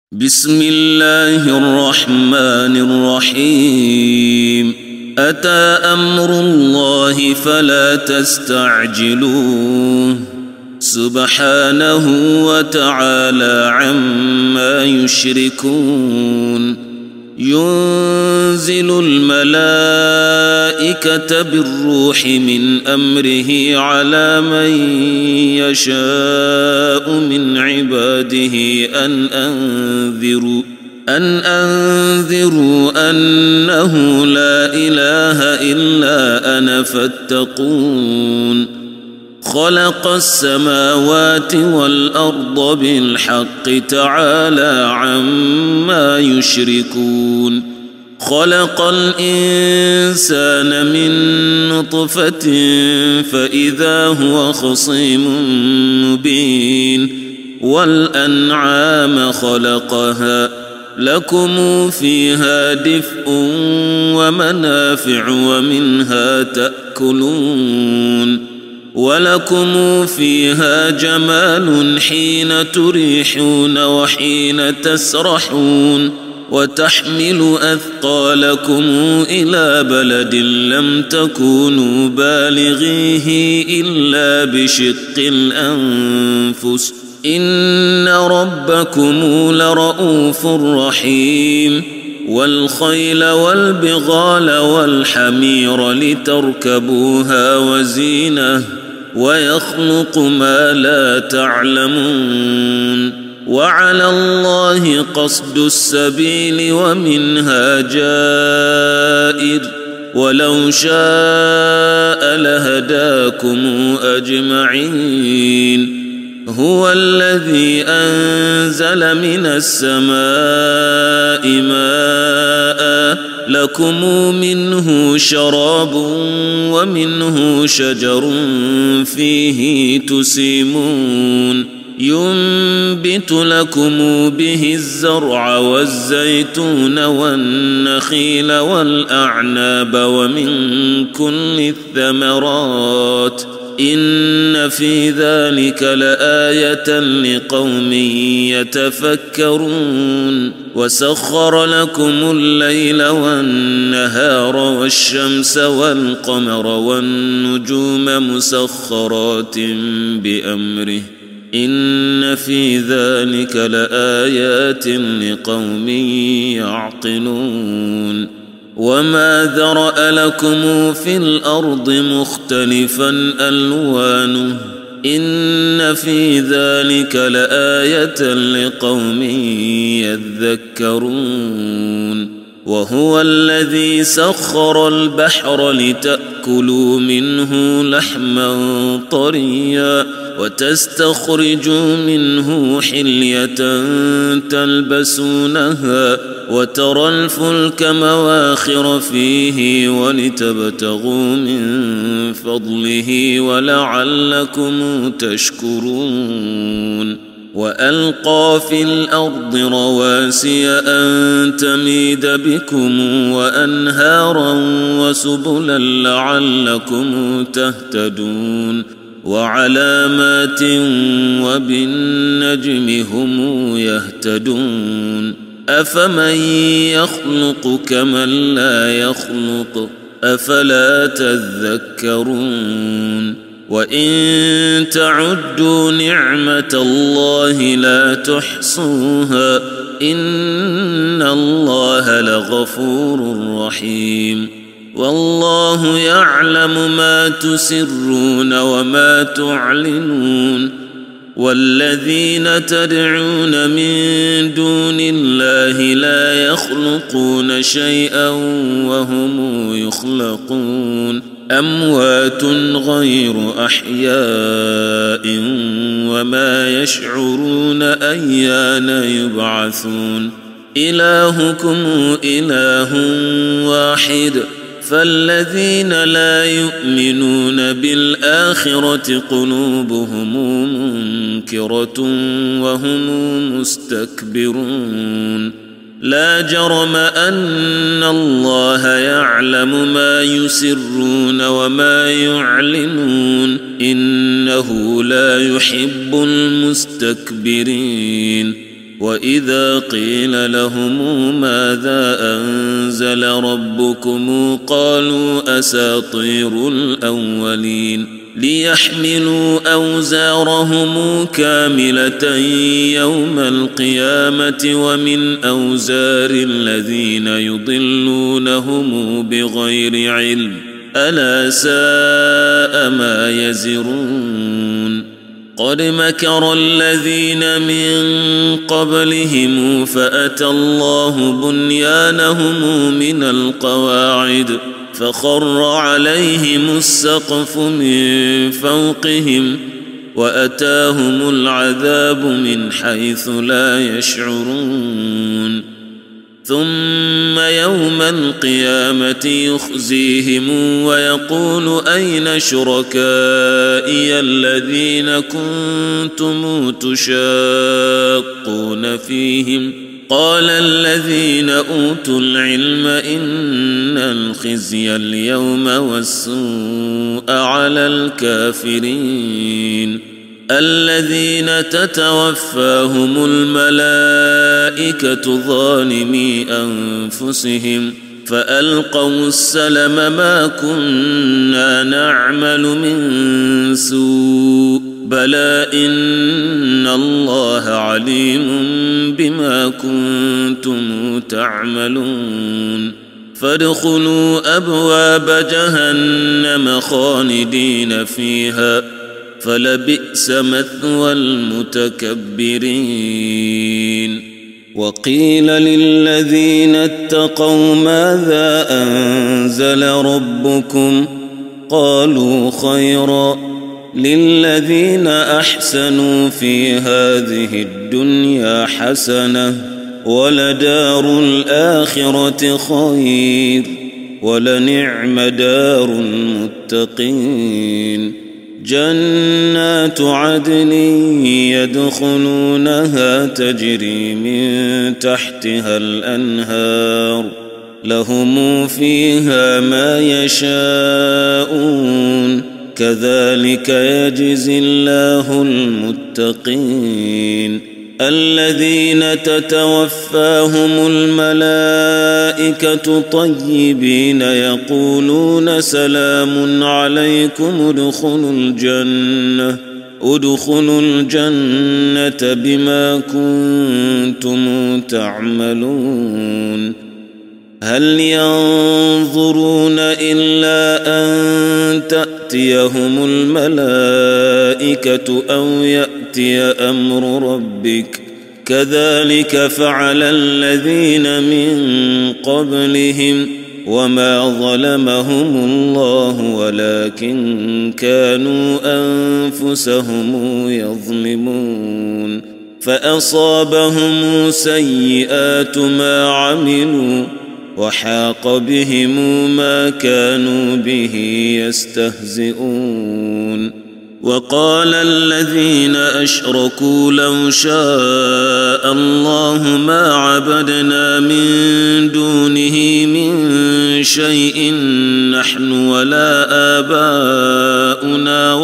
بسم الله الرحمن الرحيم أتى أمر الله فلا تستعجلوه سبحانه وتعالى عما يشركون ينزل الملائكة بالروح من أمره على من يشاء من عباده أن أنذروا أنه لا إله إلا أنا فاتقون خلق السماوات والأرض بالحق تعالى عما يشركون خلق الإنسان من نطفة فإذا هو خصيم مبين والأنعام خلقها لكم فيها دفء ومنافع ومنها تأكلون ولكم فيها جمال حين تريحون وحين تسرحون وتحمل أثقالكم إلى بلد لم تكونوا بالغيه إلا بشق الأنفس إن ربكم لرؤوف رحيم والخيل والبغال والحمير لتركبوها وزينة ويخلق ما لا تعلمون وعلى الله قصد السبيل ومنها جائر ولو شاء لهداكم أجمعين هو الذي أنزل من السماء ماء لكم منه شراب ومنه شجر فيه تسيمون ينبت لكم به الزرع والزيتون والنخيل والأعناب ومن كل الثمرات إن في ذلك لآية لقوم يتفكرون وسخر لكم الليل والنهار والشمس والقمر والنجوم مسخرات بأمره إن في ذلك لآيات لقوم يعقلون وما ذرأ لكم في الأرض مختلفا ألوانه إن في ذلك لآية لقوم يذكرون وهو الذي سخر البحر لتأكلوا منه لحما طريا وتستخرجوا منه حلية تلبسونها وترى الفلك مواخر فيه ولتبتغوا من فضله ولعلكم تشكرون وألقى في الأرض رواسي أن تميد بكم وأنهارا وسبلا لعلكم تهتدون وعلامات وبالنجم هم يهتدون أفمن يخلق كمن لا يخلق أفلا تذكرون وإن تعدوا نعمة الله لا تحصوها إن الله لغفور رحيم والله يعلم ما تسرون وما تعلنون والذين تدعون من دون الله لا يخلقون شيئا وهم يخلقون أموات غير أحياء وما يشعرون أيان يبعثون إلهكم إله واحد فالذين لا يؤمنون بالآخرة قلوبهم منكرة وهم مستكبرون لا جرم أن الله يعلم ما يسرون وما يعلنون إنه لا يحب المستكبرين وإذا قيل لهم ماذا أنزل ربكم قالوا أساطير الأولين ليحملوا أوزارهم كاملة يوم القيامة ومن أوزار الذين يضلونهم بغير علم ألا ساء ما يزرون قد مكر الذين من قبلهم فأتى الله بنيانهم من القواعد فخر عليهم السقف من فوقهم وأتاهم العذاب من حيث لا يشعرون ثم يوم القيامة يخزيهم ويقول أين شركائي الذين كنتم تشاقون فيهم قال الذين أوتوا العلم إن الخزي اليوم والسوء على الكافرين الذين تتوفاهم الملائكة ظالمي أنفسهم فألقوا السلم ما كنا نعمل من سوء بلى إن الله عليم بما كنتم تعملون فادخلوا أبواب جهنم خالدين فيها فلبئس مثوى المتكبرين وقيل للذين اتقوا ماذا أنزل ربكم قالوا خيرا للذين أحسنوا في هذه الدنيا حسنة ولدار الآخرة خير ولنعم دار المتقين جنات عدن يدخلونها تجري من تحتها الأنهار لهم فيها ما يشاءون كذلك يجزي الله المتقين الذين تتوفاهم الملائكة طيبين يقولون سلام عليكم ادخلوا الجنة بما كنتم تعملون هل ينظرون إلا أن تأتيهم الملائكة أو يأتي أمر ربك كذلك فعل الذين من قبلهم وما ظلمهم الله ولكن كانوا أنفسهم يظلمون فأصابهم سيئات ما عملوا وحاق بهم ما كانوا به يستهزئون وقال الذين أشركوا لو شاء الله ما عبدنا من دونه من شيء نحن ولا آباؤنا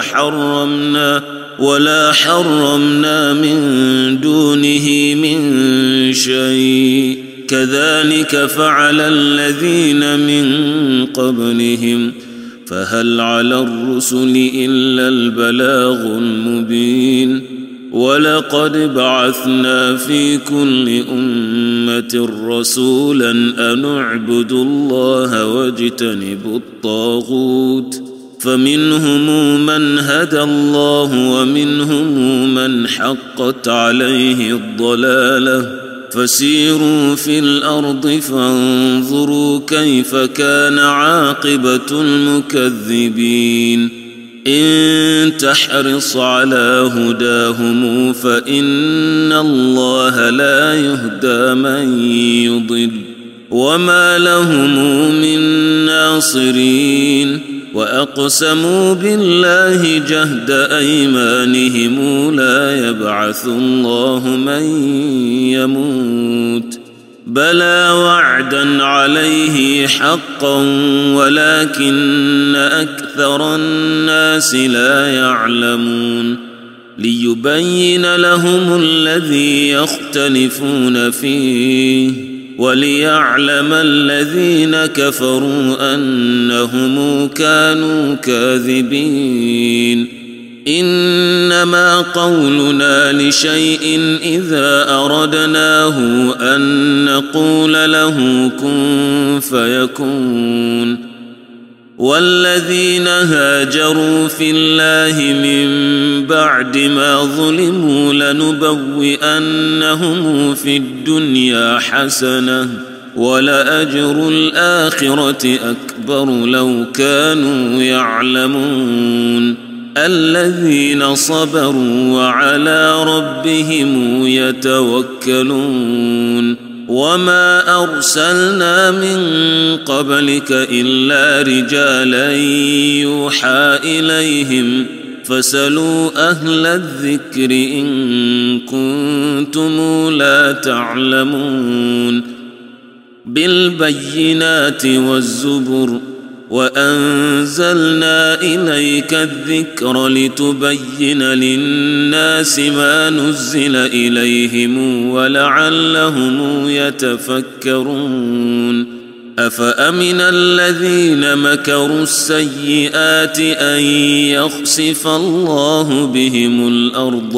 ولا حرمنا من دونه من شيء كذلك فعل الذين من قبلهم فهل على الرسل إلا البلاغ المبين ولقد بعثنا في كل أمة رسولا أن اعبدوا الله واجتنبوا الطاغوت فمنهم من هدى الله ومنهم من حقت عليه الضلالة فسيروا في الأرض فانظروا كيف كان عاقبة المكذبين إن تحرص على هداهم فإن الله لا يهدى من يضل وما لهم من ناصرين وأقسموا بالله جهد أيمانهم لا يبعث الله من يموت بلى وعدا عليه حقا ولكن أكثر الناس لا يعلمون ليبين لهم الذي يختلفون فيه وليعلم الذين كفروا أنهم كانوا كاذبين إنما قولنا لشيء إذا أردناه أن نقول له كن فيكون والذين هاجروا في الله من بعد ما ظلموا لنبوئنهم في الدنيا حسنة ولأجر الآخرة أكبر لو كانوا يعلمون الذين صبروا وعلى ربهم يتوكلون وما أرسلنا من قبلك إلا رجالا يوحى إليهم فاسألوا أهل الذكر إن كنتم لا تعلمون بالبينات والزبر وأنزلنا إليك الذكر لتبين للناس ما نزل إليهم ولعلهم يتفكرون أفأمن الذين مكروا السيئات أن يخسف الله بهم الأرض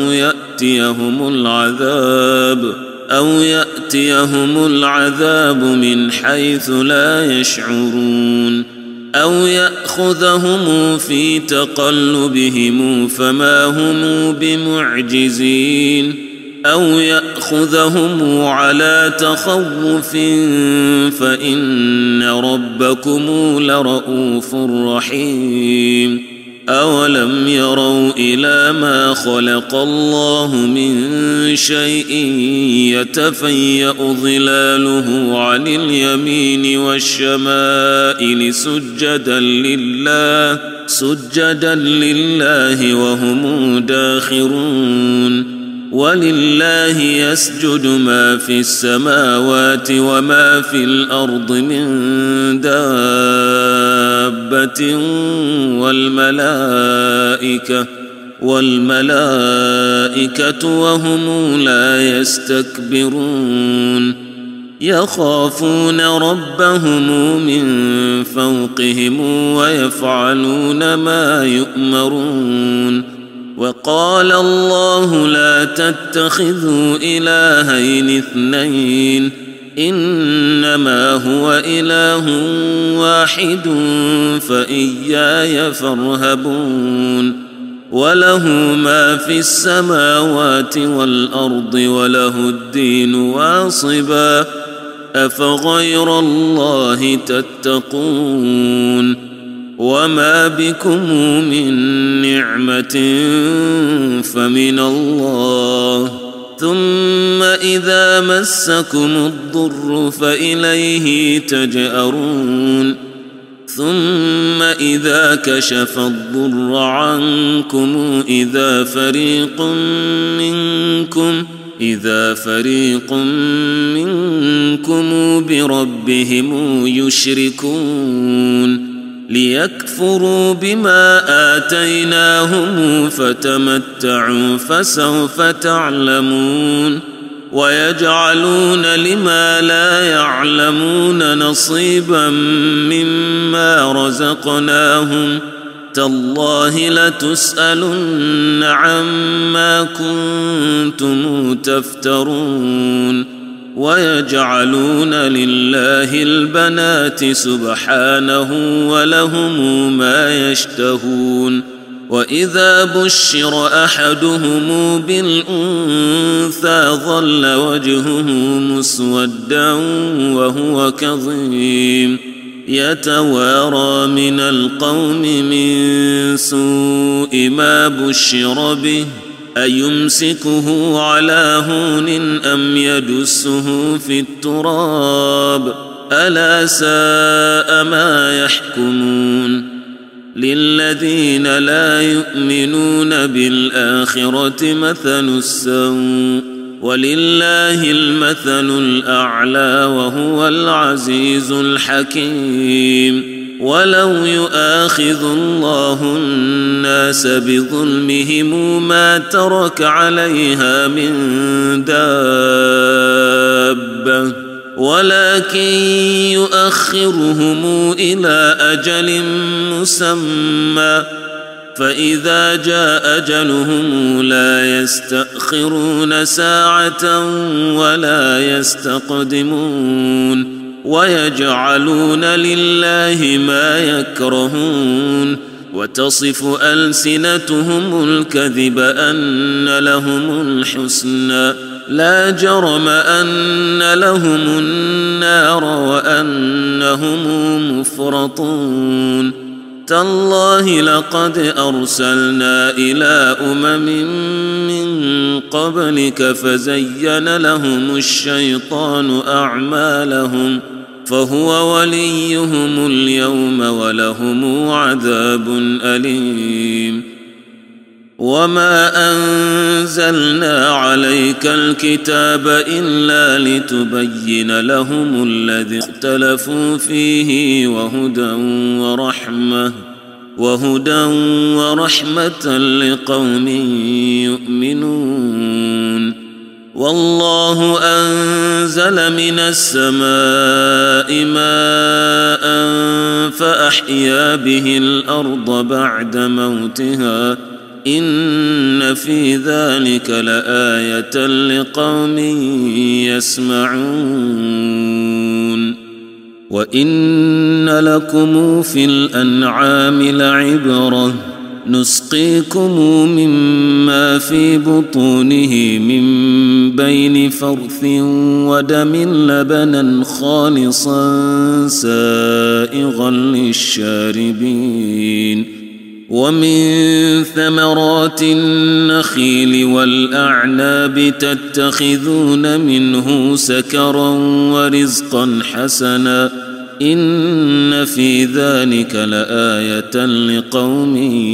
أو يأتيهم العذاب من حيث لا يشعرون أو يأخذهم في تقلبهم فما هم بمعجزين أو يأخذهم على تخوف فإن ربكم لرؤوف رحيم أولم يروا إلى ما خلق الله من شيء يتفيأ ظلاله عن اليمين والشمائل سجدا لله وهم داخرون ولله يسجد ما في السماوات وما في الأرض من دابة والملائكة وهم لا يستكبرون يخافون ربهم من فوقهم ويفعلون ما يؤمرون وقال الله لا تتخذوا إلهين اثنين إنما هو إله واحد فإياي فارهبون وله ما في السماوات والأرض وله الدين واصبا أفغير الله تتقون وما بكم من نعمة فمن الله ثم إذا مسكم الضر فإليه تجأرون ثم إذا كشف الضر عنكم إذا فريق منكم بربهم يشركون ليكفروا بما آتيناهم فتمتعوا فسوف تعلمون ويجعلون لما لا يعلمون نصيبا مما رزقناهم تالله لتسألن عما كنتم تفترون ويجعلون لله البنات سبحانه ولهم ما يشتهون وإذا بشر أحدهم بالأنثى ظل وجهه مسودا وهو كظيم يتوارى من القوم من سوء ما بشر به أيمسكه على هون أم يدسه في التراب ألا ساء ما يحكمون للذين لا يؤمنون بالآخرة مثل السوء ولله المثل الأعلى وهو العزيز الحكيم ولو يؤاخذ الله الناس بظلمهم ما ترك عليها من دابة ولكن يؤخرهم إلى أجل مسمى فإذا جاء أجلهم لا يستأخرون ساعة ولا يستقدمون ويجعلون لله ما يكرهون وتصف ألسنتهم الكذب أن لهم الحسنى لا جرم أن لهم النار وأنهم مفرطون تالله لقد أرسلنا إلى من قبلك فزين لهم الشيطان أعمالهم فهو وليهم اليوم ولهم عذاب أليم وما أنزلنا عليك الكتاب إلا لتبين لهم الذي اختلفوا فيه وهدى ورحمة لقوم يؤمنون والله أنزل من السماء ماء فأحيا به الأرض بعد موتها إن في ذلك لآية لقوم يسمعون وإن لكم في الأنعام لعبرة نسقيكم مما في بطونه من بين فرث ودم لبنا خالصا سائغا للشاربين ومن ثمرات النخيل والأعناب تتخذون منه سكرا ورزقا حسنا إن في ذلك لآية لقوم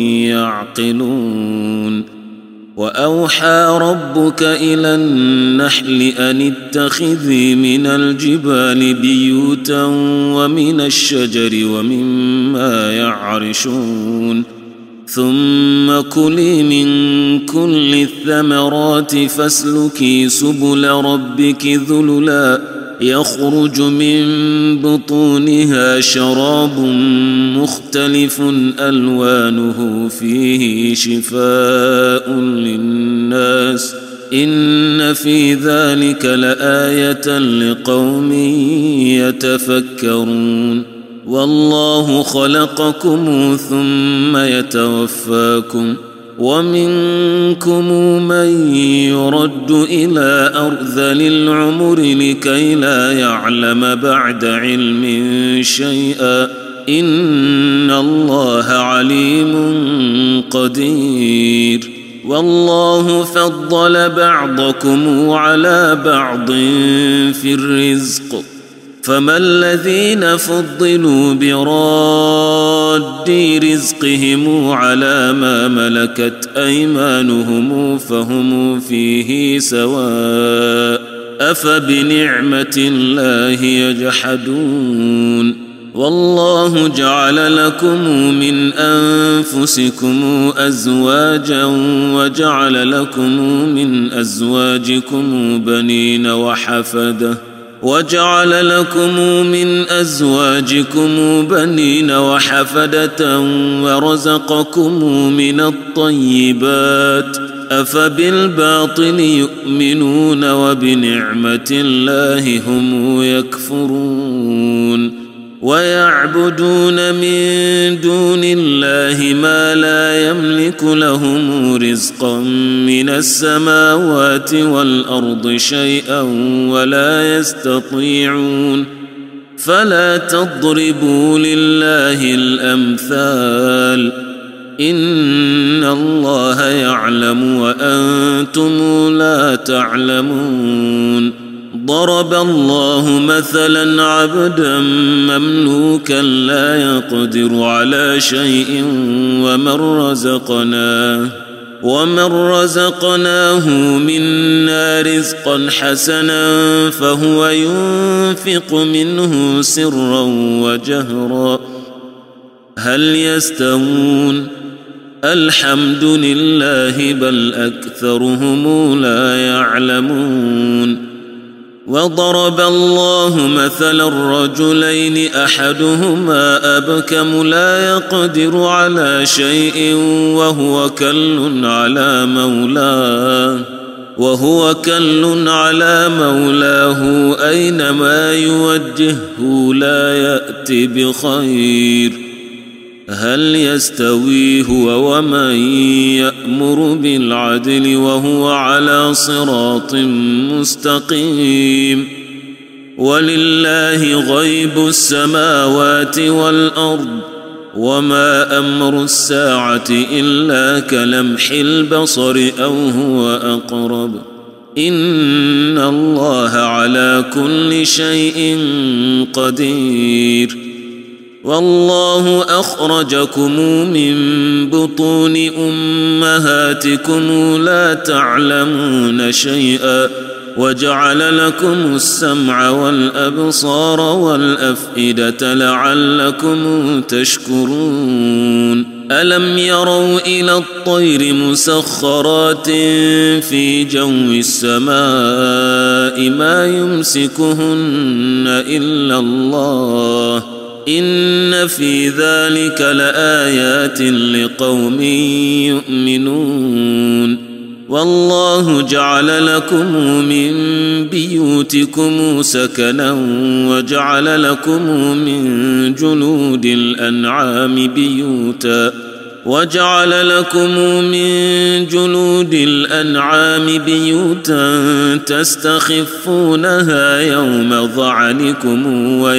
يعقلون وأوحى ربك إلى النحل أن اتخذي من الجبال بيوتا ومن الشجر ومما يعرشون ثم كلي من كل الثمرات فاسلكي سبل ربك ذللا يخرج من بطونها شراب مختلف ألوانه فيه شفاء للناس إن في ذلك لآية لقوم يتفكرون والله خلقكم ثم يتوفاكم ومنكم من يرد إلى أرذل العمر لكي لا يعلم بعد علم شيئا إن الله عليم قدير والله فضل بعضكم على بعض في الرزق فما الذين فضلوا براد رزقهم على ما ملكت أيمانهم فهم فيه سواء أفبنعمة الله يجحدون والله جعل لكم من أنفسكم أزواجا وجعل لكم من أزواجكم بنين وحفدة ورزقكم من الطيبات أفبالباطل يؤمنون وبنعمة الله هم يكفرون ويعبدون من دون الله ما لا يملك لهم رزقا من السماوات والأرض شيئا ولا يستطيعون فلا تضربوا لله الأمثال إن الله يعلم وأنتم لا تعلمون ضرب الله مثلا عبدا مملوكا لا يقدر على شيء ومن رزقناه منا رزقا حسنا فهو ينفق منه سرا وجهرا هل يستوون الحمد لله بل أكثرهم لا يعلمون وضرب الله مثلا الرجلين أحدهما أبكم لا يقدر على شيء وهو كل على مولاه أينما يوجهه لا يأتي بخير هل يستوي هو ومن يأمر بالعدل وهو على صراط مستقيم ولله غيب السماوات والأرض وما أمر الساعة إلا كلمح البصر أو هو أقرب إن الله على كل شيء قدير والله أخرجكم من بطون أمهاتكم لا تعلمون شيئا وجعل لكم السمع والأبصار والأفئدة لعلكم تشكرون ألم يروا إلى الطير مسخرات في جو السماء ما يمسكهن إلا الله إن في ذلك لآيات لقوم يؤمنون والله جعل لكم من بيوتكم سكنا وجعل لكم من جلود الأنعام بيوتا تستخفونها يوم ظعنكم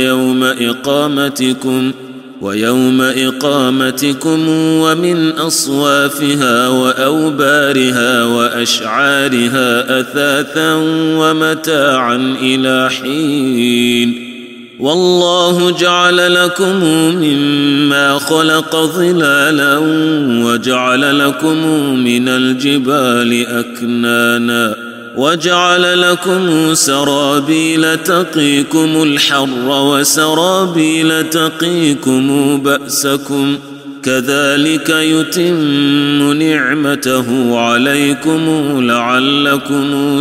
ويوم إقامتكم ومن أصوافها وأوبارها وأشعارها أثاثا ومتاعا إلى حين والله جعل لكم مما خلق ظلالا وجعل لكم من الجبال أكنانا وجعل لكم سرابيل تقيكم الحر وسرابيل تقيكم بأسكم كذلك يتم نعمته عليكم لعلكم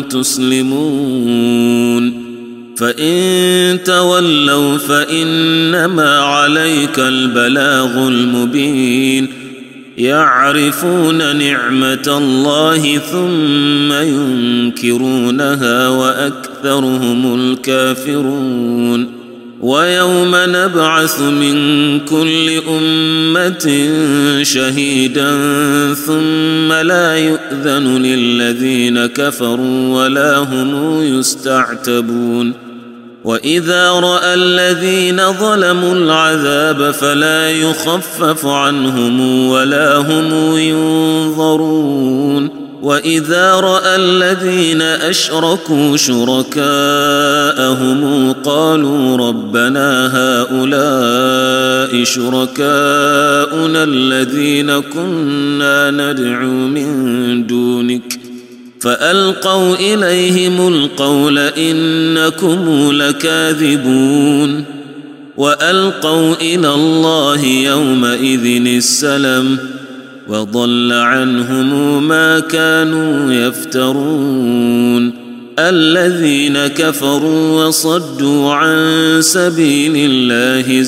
تسلمون فإن تولوا فإنما عليك البلاغ المبين يعرفون نعمة الله ثم ينكرونها وأكثرهم الكافرون ويوم نبعث من كل أمة شهيدا ثم لا يؤذن للذين كفروا ولا هم يستعتبون وإذا رأى الذين ظلموا العذاب فلا يخفف عنهم ولا هم ينظرون وإذا رأى الذين أشركوا شركاءهم قالوا ربنا هؤلاء شركاؤنا الذين كنا ندعو من دونك فألقوا إليهم القول إنكم لكاذبون وألقوا إلى الله يومئذ السلم وضل عنهم ما كانوا يفترون الذين كفروا وصدوا عن سبيل الله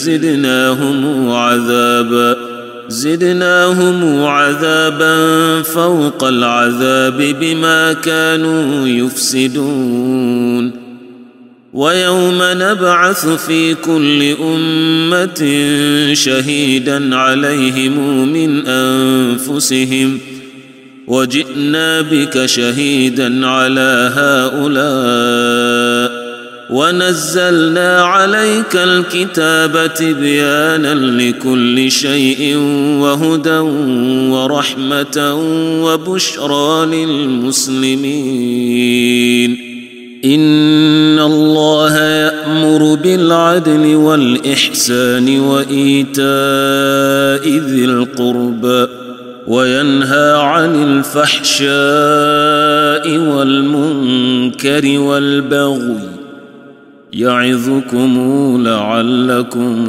زدناهم عذابا فوق العذاب بما كانوا يفسدون ويوم نبعث في كل أمة شهيدا عليهم من أنفسهم وجئنا بك شهيدا على هؤلاء ونزلنا عليك الكتاب تبيانا لكل شيء وهدى ورحمة وبشرى للمسلمين إن الله يأمر بالعدل والإحسان وإيتاء ذي القربى وينهى عن الفحشاء والمنكر والبغي يعظكم لعلكم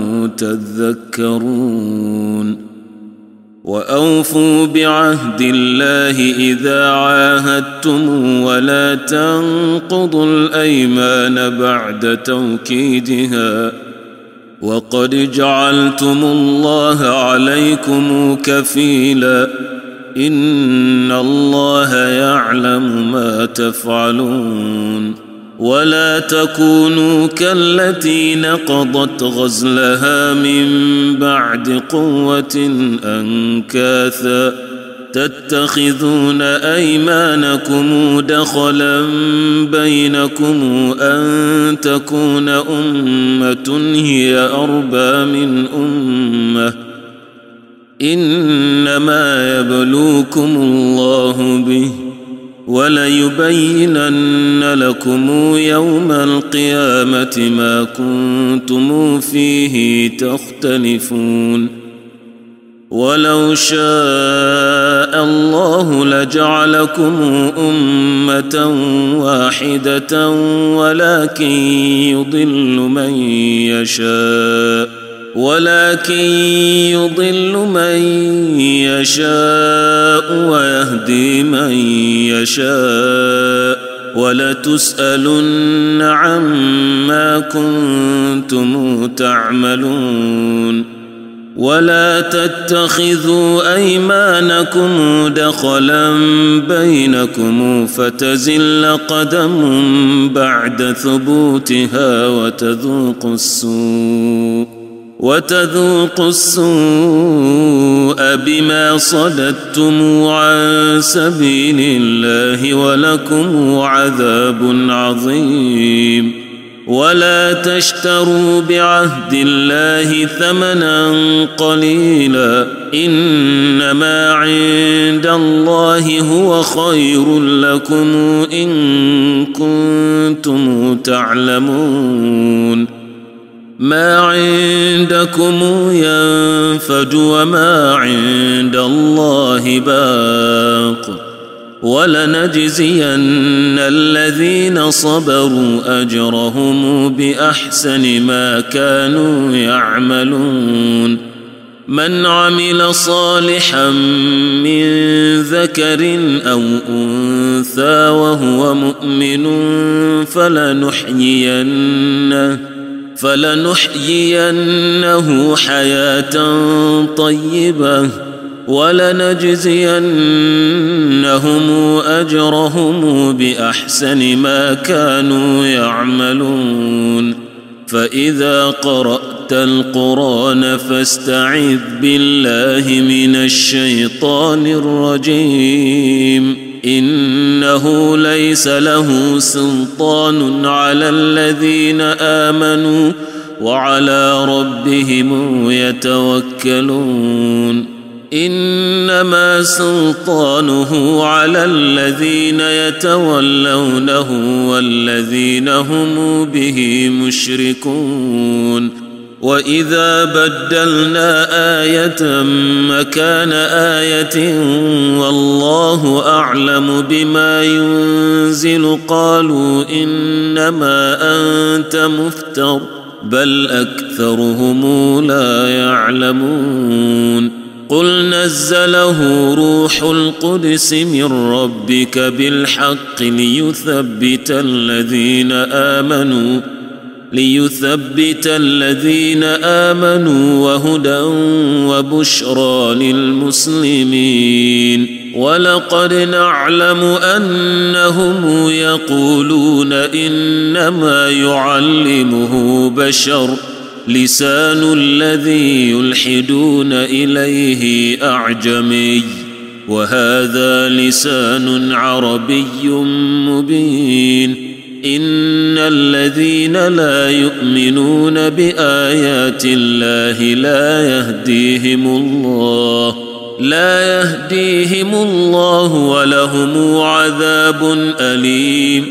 تذكرون. وأوفوا بعهد الله إذا عاهدتم ولا تنقضوا الأيمان بعد توكيدها وقد جعلتم الله عليكم كفيلا إن الله يعلم ما تفعلون. ولا تكونوا كالتي نقضت غزلها من بعد قوة أنكاثا تتخذون أيمانكم دخلا بينكم أن تكون أمة هي أربى من أمة إنما يبلوكم الله به وليبينن لكم يوم القيامة ما كنتم فيه تختلفون. ولو شاء الله لجعلكم أمة واحدة ولكن يضل من يشاء ويهدي من يشاء ولتسألن عما كنتم تعملون. ولا تتخذوا أيمانكم دخلا بينكم فتزل قدم بعد ثبوتها وتذوقوا السوء بما صددتم عن سبيل الله ولكم عذاب عظيم. ولا تشتروا بعهد الله ثمنا قليلا إنما عند الله هو خير لكم إن كنتم تعلمون. ما عندكم ينفد وما عند الله باق ولنجزين الذين صبروا أجرهم بأحسن ما كانوا يعملون. من عمل صالحا من ذكر أو أنثى وهو مؤمن فلنحيينه حياة طيبة ولنجزينهم أجرهم بأحسن ما كانوا يعملون. فإذا قرأت القرآن فاستعذ بالله من الشيطان الرجيم إنه ليس له سلطان على الذين آمنوا وعلى ربهم يتوكلون. إنما سلطانه على الذين يتولونه والذين هم به مشركون. وإذا بدلنا آية مكان آية والله أعلم بما ينزل قالوا إنما أنت مفتر بل أكثرهم لا يعلمون. قل نزله روح القدس من ربك بالحق ليثبت الذين آمنوا وهدى وبشرى للمسلمين. ولقد نعلم أنهم يقولون إنما يعلمه بشر لسان الذي يلحدون إليه أعجمي وهذا لسان عربي مبين. إن الذين لا يؤمنون بآيات الله لا يهديهم الله ولهم عذاب أليم.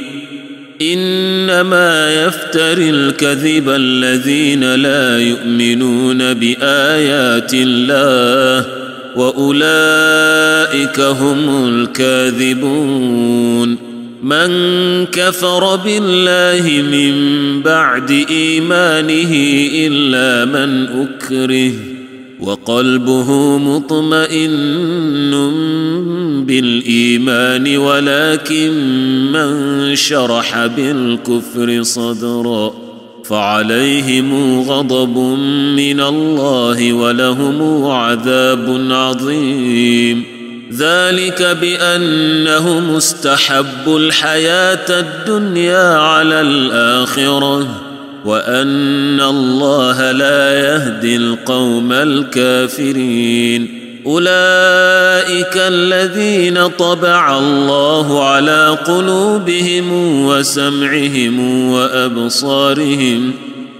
إنما يفتري الكذب الذين لا يؤمنون بآيات الله وأولئك هم الكاذبون. من كفر بالله من بعد إيمانه إلا من أكره وقلبه مطمئن بالإيمان ولكن من شرح بالكفر صدرا فعليهم غضب من الله ولهم عذاب عظيم ذلك بأنهم استحبوا الحياة الدنيا على الآخرة وأن الله لا يهدي القوم الكافرين أولئك الذين طبع الله على قلوبهم وسمعهم وأبصارهم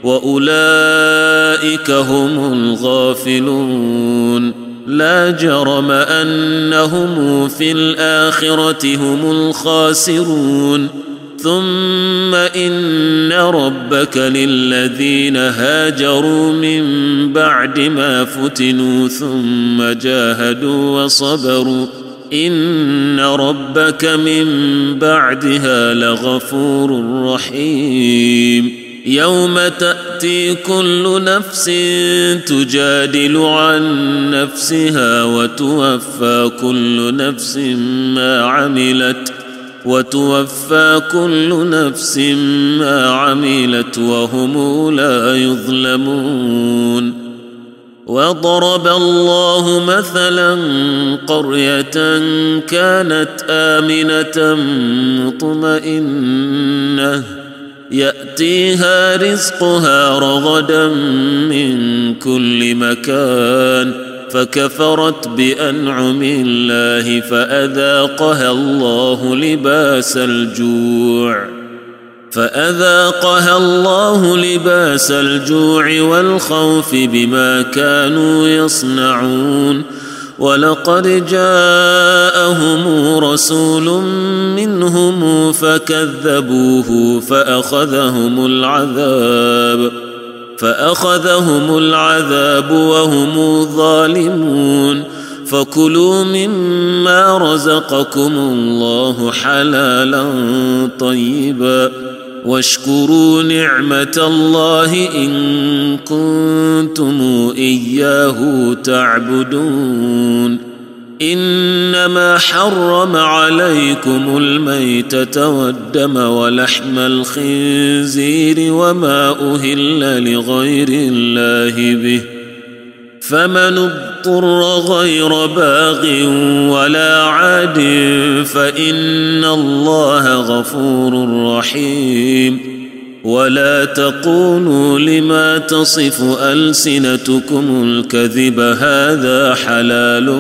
وأولئك هم الغافلون لا جرم أنهم في الآخرة هم الخاسرون ثم إن ربك للذين هاجروا من بعد ما فتنوا ثم جاهدوا وصبروا إن ربك من بعدها لغفور رحيم يوم تأتي كل نفس تجادل عن نفسها وتوفى كل نفس ما عملت وهم لا يظلمون وضرب الله مثلا قرية كانت آمنة مطمئنة يأتيها رزقها رغدا من كل مكان فكفرت بأنعم الله فأذاقها الله لباس الجوع والخوف بما كانوا يصنعون ولقد جاءهم رسول منهم فكذبوه فأخذهم العذاب وهم ظالمون فكلوا مما رزقكم الله حلالا طيبا واشكروا نعمة الله إن كنتم إياه تعبدون إنما حرم عليكم الميتة والدم ولحم الخنزير وما أهل لغير الله به فمن اضطر غير باغ ولا عاد فإن الله غفور رحيم ولا تقولوا لما تصف ألسنتكم الكذب هذا حلال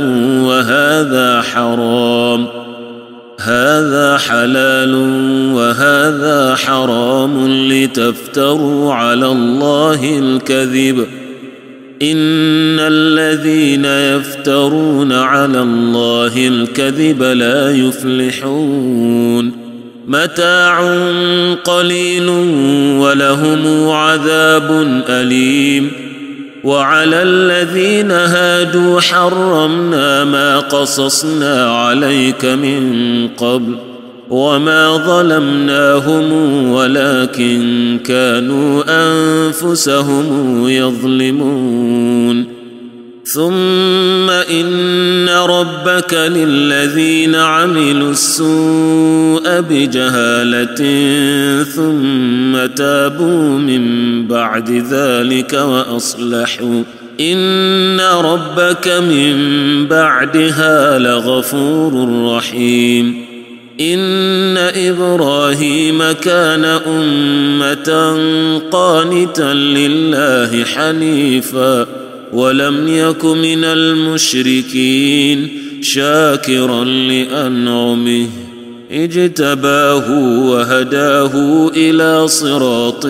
وهذا حرام لتفتروا على الله الكذب إن الذين يفترون على الله الكذب لا يفلحون متاع قليل ولهم عذاب أليم وعلى الذين هادوا حرمنا ما قصصنا عليك من قبل وما ظلمناهم ولكن كانوا أنفسهم يظلمون ثم إن ربك للذين عملوا السوء بجهالة ثم تابوا من بعد ذلك وأصلحوا إن ربك من بعدها لغفور رحيم إن إبراهيم كان أمة قانتا لله حنيفا ولم يك من المشركين شاكرا لأنعمه اجتباه وهداه إلى صراط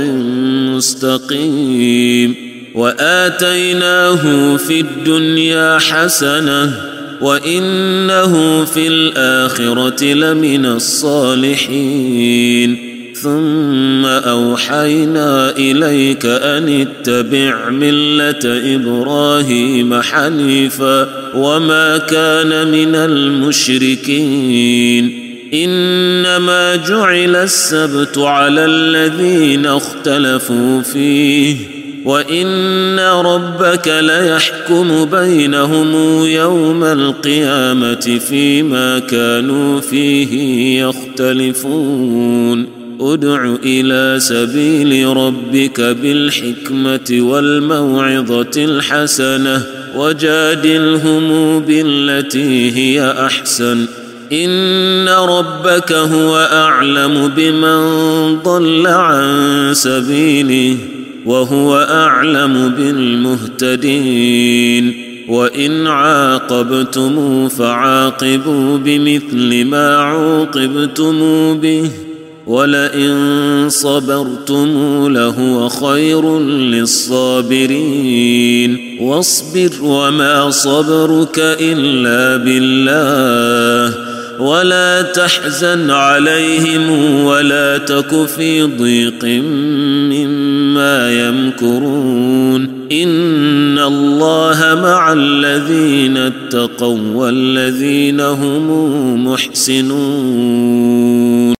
مستقيم وآتيناه في الدنيا حسنة وإنه في الآخرة لمن الصالحين ثم أوحينا إليك أن اتبع ملة إبراهيم حنيفا وما كان من المشركين إنما جعل السبت على الذين اختلفوا فيه وإن ربك ليحكم بينهم يوم القيامة فيما كانوا فيه يختلفون ادع إلى سبيل ربك بالحكمة والموعظة الحسنة وجادلهم بالتي هي أحسن إن ربك هو أعلم بمن ضل عن سبيله وهو أعلم بالمهتدين وإن عاقبتم فعاقبوا بمثل ما عوقبتم به ولئن صبرتم لهو خير للصابرين واصبر وما صبرك إلا بالله ولا تحزن عليهم ولا تك في ضيق مما يمكرون إن الله مع الذين اتقوا والذين هم محسنون.